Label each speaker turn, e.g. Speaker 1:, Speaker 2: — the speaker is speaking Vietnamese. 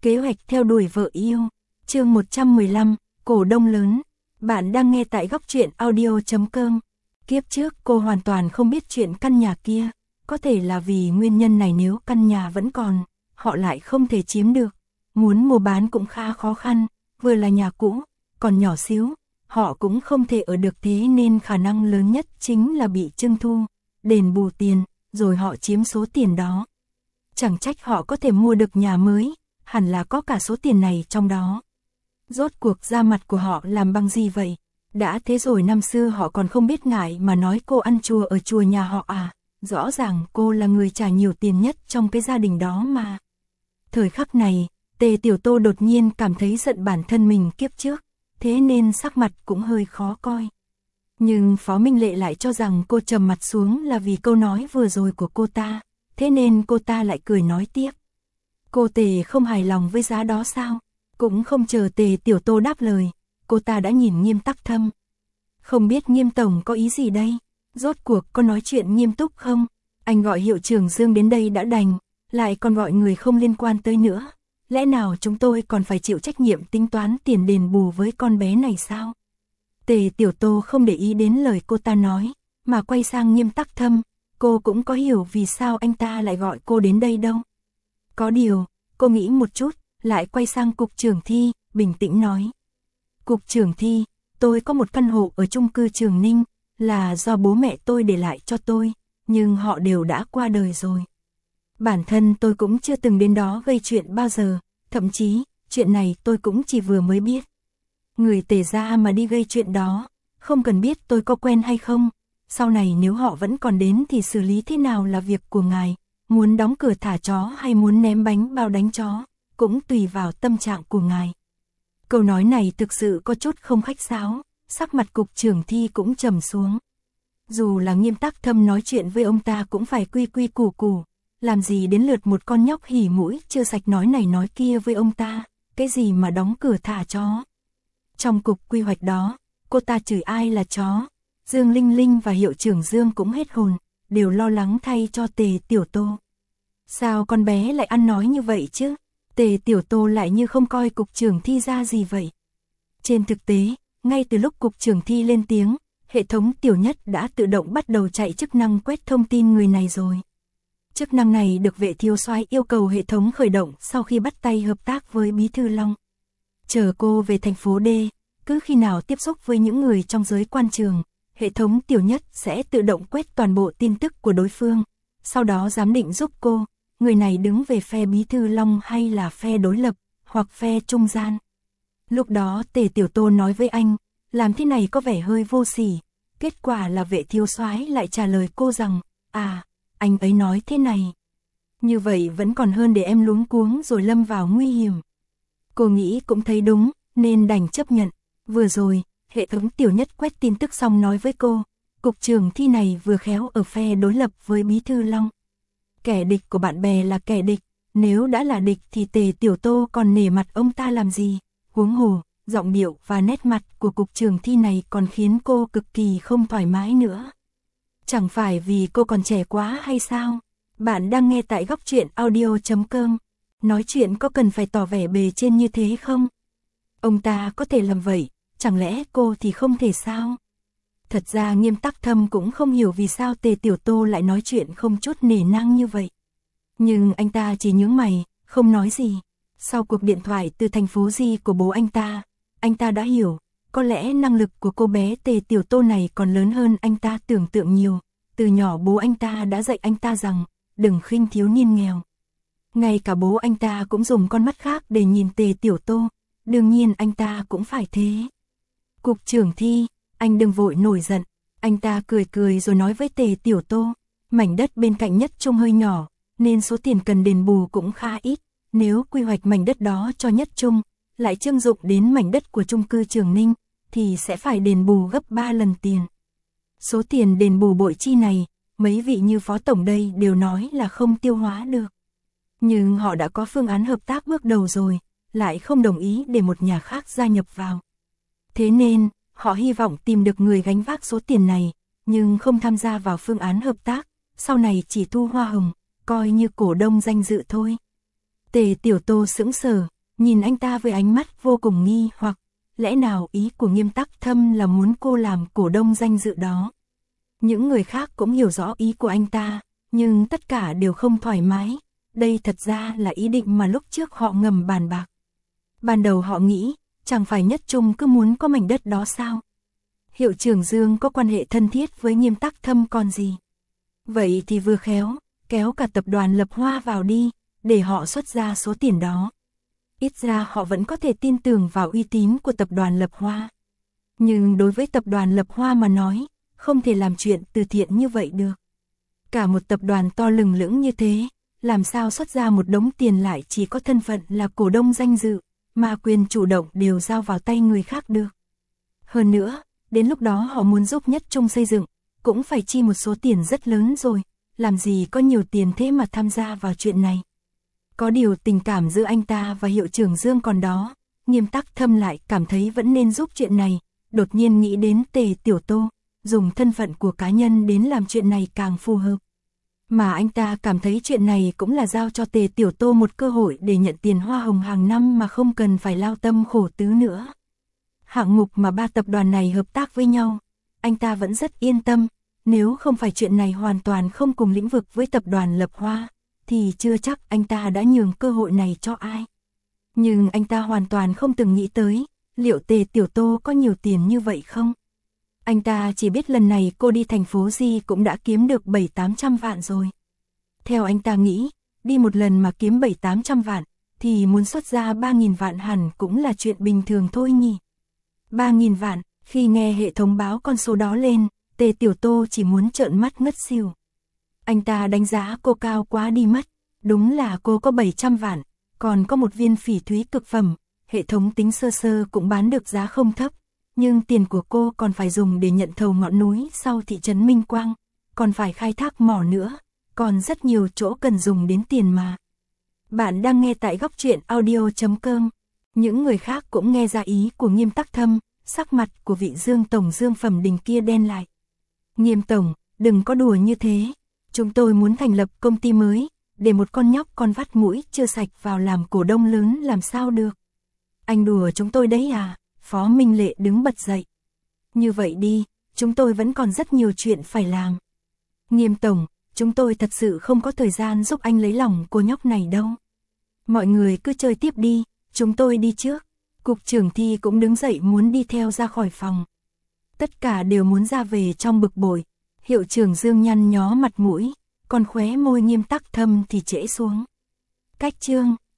Speaker 1: Kế hoạch theo đuổi vợ yêu. Chương 115, cổ đông lớn. Bạn đang nghe tại góc truyện audio.com. Kiếp trước cô hoàn toàn không biết chuyện căn nhà kia. Có thể là vì nguyên nhân này, nếu căn nhà vẫn còn, họ lại không thể chiếm được. Muốn mua bán cũng khá khó khăn, vừa là nhà cũ, còn nhỏ xíu, họ cũng không thể ở được, thế nên khả năng lớn nhất chính là bị Trưng thu, đền bù tiền, rồi họ chiếm số tiền đó. Chẳng trách họ có thể mua được nhà mới, hẳn là có cả số tiền này trong đó. Rốt cuộc da mặt của họ làm bằng gì vậy? Đã thế rồi năm xưa họ còn không biết ngại mà nói cô ăn chùa ở chùa nhà họ à. Rõ ràng cô là người trả nhiều tiền nhất trong cái gia đình đó mà. Thời khắc này, Tề Tiểu Tô đột nhiên cảm thấy giận bản thân mình kiếp trước, thế nên sắc mặt cũng hơi khó coi. Nhưng Phó Minh Lệ lại cho rằng cô trầm mặt xuống là vì câu nói vừa rồi của cô ta, thế nên cô ta lại cười nói tiếp. Cô Tề không hài lòng với giá đó sao? Cũng không chờ Tề Tiểu Tô đáp lời, cô ta đã nhìn Nghiêm Tắc Thâm. Không biết Nghiêm Tổng có ý gì đây? Rốt cuộc có nói chuyện nghiêm túc không? Anh gọi hiệu trưởng Dương đến đây đã đành, lại còn gọi người không liên quan tới nữa. Lẽ nào chúng tôi còn phải chịu trách nhiệm tính toán tiền đền bù với con bé này sao? Tề Tiểu Tô không để ý đến lời cô ta nói, mà quay sang Nghiêm Tắc Thâm. Cô cũng có hiểu vì sao anh ta lại gọi cô đến đây đâu. Có điều, cô nghĩ một chút, lại quay sang Cục trưởng Thi, bình tĩnh nói. Cục trưởng Thi, tôi có một căn hộ ở chung cư Trường Ninh, là do bố mẹ tôi để lại cho tôi, nhưng họ đều đã qua đời rồi. Bản thân tôi cũng chưa từng đến đó gây chuyện bao giờ, thậm chí, chuyện này tôi cũng chỉ vừa mới biết. Người Tề gia mà đi gây chuyện đó, không cần biết tôi có quen hay không, sau này nếu họ vẫn còn đến thì xử lý thế nào là việc của ngài, muốn đóng cửa thả chó hay muốn ném bánh bao đánh chó, cũng tùy vào tâm trạng của ngài. Câu nói này thực sự có chút không khách sáo, sắc mặt Cục trưởng Thi cũng trầm xuống. Dù là Nghiêm Tắc Thâm nói chuyện với ông ta cũng phải quy quy củ củ, làm gì đến lượt một con nhóc hỉ mũi chưa sạch nói này nói kia với ông ta, cái gì mà đóng cửa thả chó. Trong cục quy hoạch đó, cô ta chửi ai là chó, Dương Linh Linh và hiệu trưởng Dương cũng hết hồn, đều lo lắng thay cho Tề Tiểu Tô. Sao con bé lại ăn nói như vậy chứ? Tề Tiểu Tô lại như không coi Cục trưởng Thi ra gì vậy. Trên thực tế, ngay từ lúc Cục trưởng Thi lên tiếng, hệ thống Tiểu Nhất đã tự động bắt đầu chạy chức năng quét thông tin người này rồi. Chức năng này được Vệ Thiếu Soái yêu cầu hệ thống khởi động sau khi bắt tay hợp tác với Bí Thư Long. Chờ cô về thành phố D, cứ khi nào tiếp xúc với những người trong giới quan trường, hệ thống Tiểu Nhất sẽ tự động quét toàn bộ tin tức của đối phương, sau đó giám định giúp cô, người này đứng về phe Bí Thư Long hay là phe đối lập, hoặc phe trung gian. Lúc đó Tề Tiểu Tô nói với anh, làm thế này có vẻ hơi vô sỉ, kết quả là Vệ Thiếu Soái lại trả lời cô rằng, anh ấy nói thế này. Như vậy vẫn còn hơn để em luống cuống rồi lâm vào nguy hiểm. Cô nghĩ cũng thấy đúng, nên đành chấp nhận. Vừa rồi, hệ thống Tiểu Nhất quét tin tức xong nói với cô, Cục trưởng Thi này vừa khéo ở phe đối lập với Bí Thư Long. Kẻ địch của bạn bè là kẻ địch, nếu đã là địch thì Tề Tiểu Tô còn nể mặt ông ta làm gì, huống hồ, giọng điệu và nét mặt của Cục trưởng Thi này còn khiến cô cực kỳ không thoải mái nữa. Chẳng phải vì cô còn trẻ quá hay sao? Bạn đang nghe tại góc truyện audio.com. Nói chuyện có cần phải tỏ vẻ bề trên như thế không? Ông ta có thể làm vậy, chẳng lẽ cô thì không thể sao? Thật ra Nghiêm Tắc Thâm cũng không hiểu vì sao Tề Tiểu Tô lại nói chuyện không chút nể nang như vậy. Nhưng anh ta chỉ nhướng mày, không nói gì. Sau cuộc điện thoại từ thành phố Di của bố anh ta đã hiểu, có lẽ năng lực của cô bé Tề Tiểu Tô này còn lớn hơn anh ta tưởng tượng nhiều. Từ nhỏ bố anh ta đã dạy anh ta rằng, đừng khinh thiếu niên nghèo. Ngay cả bố anh ta cũng dùng con mắt khác để nhìn Tề Tiểu Tô, đương nhiên anh ta cũng phải thế. Cục trưởng Thi, anh đừng vội nổi giận, anh ta cười cười rồi nói với Tề Tiểu Tô, mảnh đất bên cạnh Nhất Trung hơi nhỏ, nên số tiền cần đền bù cũng khá ít, nếu quy hoạch mảnh đất đó cho Nhất Trung, lại chưng dụng đến mảnh đất của chung cư Trường Ninh, thì sẽ phải đền bù gấp 3 lần tiền. Số tiền đền bù bội chi này, mấy vị như Phó Tổng đây đều nói là không tiêu hóa được. Nhưng họ đã có phương án hợp tác bước đầu rồi, lại không đồng ý để một nhà khác gia nhập vào. Thế nên, họ hy vọng tìm được người gánh vác số tiền này, nhưng không tham gia vào phương án hợp tác, sau này chỉ thu hoa hồng, coi như cổ đông danh dự thôi. Tề Tiểu Tô sững sờ, nhìn anh ta với ánh mắt vô cùng nghi hoặc, lẽ nào ý của Nghiêm Tắc Thâm là muốn cô làm cổ đông danh dự đó. Những người khác cũng hiểu rõ ý của anh ta, nhưng tất cả đều không thoải mái, đây thật ra là ý định mà lúc trước họ ngầm bàn bạc. Ban đầu họ nghĩ, chẳng phải Nhất Trung cứ muốn có mảnh đất đó sao? Hiệu trưởng Dương có quan hệ thân thiết với Nghiêm Tắc Thâm còn gì? Vậy thì vừa khéo, kéo cả tập đoàn Lập Hoa vào đi, để họ xuất ra số tiền đó. Ít ra họ vẫn có thể tin tưởng vào uy tín của tập đoàn Lập Hoa. Nhưng đối với tập đoàn Lập Hoa mà nói, không thể làm chuyện từ thiện như vậy được. Cả một tập đoàn to lừng lững như thế, làm sao xuất ra một đống tiền lại chỉ có thân phận là cổ đông danh dự, mà quyền chủ động đều giao vào tay người khác được. Hơn nữa, đến lúc đó họ muốn giúp Nhất Trung xây dựng, cũng phải chi một số tiền rất lớn rồi, làm gì có nhiều tiền thế mà tham gia vào chuyện này. Có điều tình cảm giữa anh ta và hiệu trưởng Dương còn đó, Nghiêm Tắc Thâm lại cảm thấy vẫn nên giúp chuyện này, đột nhiên nghĩ đến Tề Tiểu Tô, dùng thân phận của cá nhân đến làm chuyện này càng phù hợp. Mà anh ta cảm thấy chuyện này cũng là giao cho Tề Tiểu Tô một cơ hội để nhận tiền hoa hồng hàng năm mà không cần phải lao tâm khổ tứ nữa. Hạng mục mà ba tập đoàn này hợp tác với nhau, anh ta vẫn rất yên tâm, nếu không phải chuyện này hoàn toàn không cùng lĩnh vực với tập đoàn Lập Hoa, thì chưa chắc anh ta đã nhường cơ hội này cho ai. Nhưng anh ta hoàn toàn không từng nghĩ tới, liệu Tề Tiểu Tô có nhiều tiền như vậy không? Anh ta chỉ biết lần này cô đi thành phố Di cũng đã kiếm được 700-800 vạn rồi. Theo anh ta nghĩ, đi một lần mà kiếm 700-800 vạn, thì muốn xuất ra 3.000 vạn hẳn cũng là chuyện bình thường thôi nhỉ. 3.000 vạn, khi nghe hệ thống báo con số đó lên, Tề Tiểu Tô chỉ muốn trợn mắt ngất xỉu. Anh ta đánh giá cô cao quá đi mất, đúng là cô có 700 vạn, còn có một viên phỉ thúy cực phẩm, hệ thống tính sơ sơ cũng bán được giá không thấp, nhưng tiền của cô còn phải dùng để nhận thầu ngọn núi sau thị trấn Minh Quang, còn phải khai thác mỏ nữa, còn rất nhiều chỗ cần dùng đến tiền mà. Bạn đang nghe tại góc truyện audio.com. Những người khác cũng nghe ra ý của Nghiêm Tắc Thâm, sắc mặt của vị Dương Tổng Dương Phẩm Đình kia đen lại. Nghiêm Tổng, đừng có đùa như thế, chúng tôi muốn thành lập công ty mới, để một con nhóc con vắt mũi chưa sạch vào làm cổ đông lớn làm sao được. Anh đùa chúng tôi đấy à? Phó Minh Lệ đứng bật dậy. Như vậy đi, chúng tôi vẫn còn rất nhiều chuyện phải làm. Nghiêm Tổng, chúng tôi thật sự không có thời gian giúp anh lấy lòng cô nhóc này đâu. Mọi người cứ chơi tiếp đi, chúng tôi đi trước. Cục trưởng Thi cũng đứng dậy muốn đi theo ra khỏi phòng. Tất cả đều muốn ra về trong bực bội. Hiệu trưởng Dương nhăn nhó mặt mũi, còn khóe môi Nghiêm Tắc Thâm thì trễ xuống. Cách chương